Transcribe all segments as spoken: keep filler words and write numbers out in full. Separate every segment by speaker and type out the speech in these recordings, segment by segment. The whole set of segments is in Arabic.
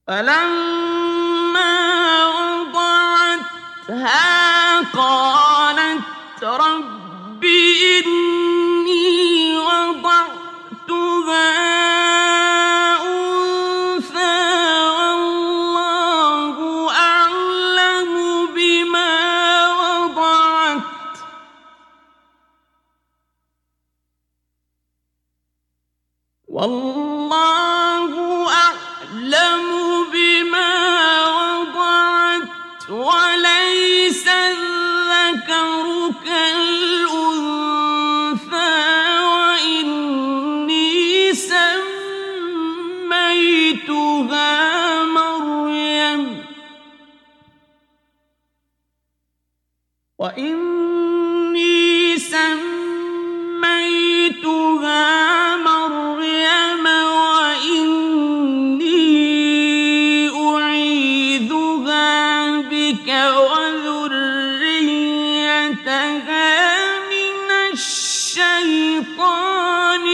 Speaker 1: فلما وضعتها قالت رب إني وضعتها أنثى والله أعلم بما وضعت والله أعلم بما وضعت وليس الذكر كالأنثى وإني سميتها مريم وإني سميتها مريم وإني أعيذها بك وذريتها من الشيطان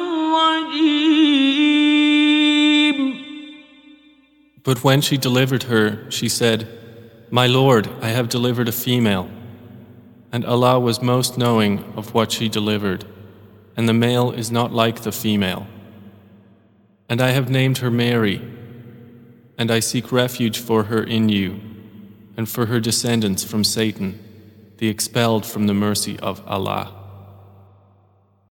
Speaker 1: الرجيم.
Speaker 2: But when she delivered her, she said, My Lord, I have delivered a female. And Allah was most knowing of what she delivered, and the male is not like the female. And I have named her Mary, and I seek refuge for her in you, and for her descendants from Satan, the expelled from the mercy of Allah.